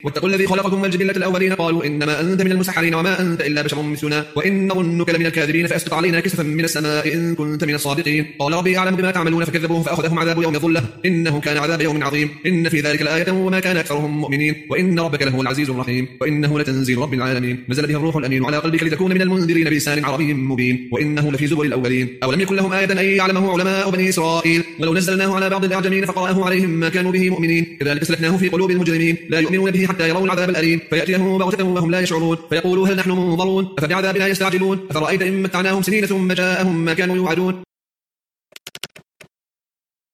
واتقوا الذي خلقكم والجبلة الأولين قالوا إنما أنت من المسحرين وما أنت إلا بشر مثلنا وإن نظنك لمن الكاذبين فأسقط علينا كسفا من السماء إن كنت من الصادقين قال ربي أعلم بما تعملون فكذبوه فأخذهم عذاب يوم الظلة إنه كان عذاب يوم عظيم إن في ذلك لآية وما كان أكثرهم مؤمنين وإن ربك لهو العزيز الرحيم وإنه لتنزيل رب العالمين نزل به الروح الأمين على قلبك لتكون من المنذرين بلسان عربي مبين وإنه لفي زبر الأولين أولم يكن لهم آية أن يعلمه علماء بني إسرائيل ولو نزلناه على بعض الأعجمين فقرأه عليهم ما كانوا به مؤمنين كذلك سلكناه في قلوب المجرمين لا يؤمنون به حتى يرون العذاب الأليم فيأتيهم بغتة وهم لا يشعرون فيقولوا هل نحن منظرون أفبعذابنا يستعجلون أفرأيت إن متعناهم سنين ثم جاءهم ما كانوا يوعدون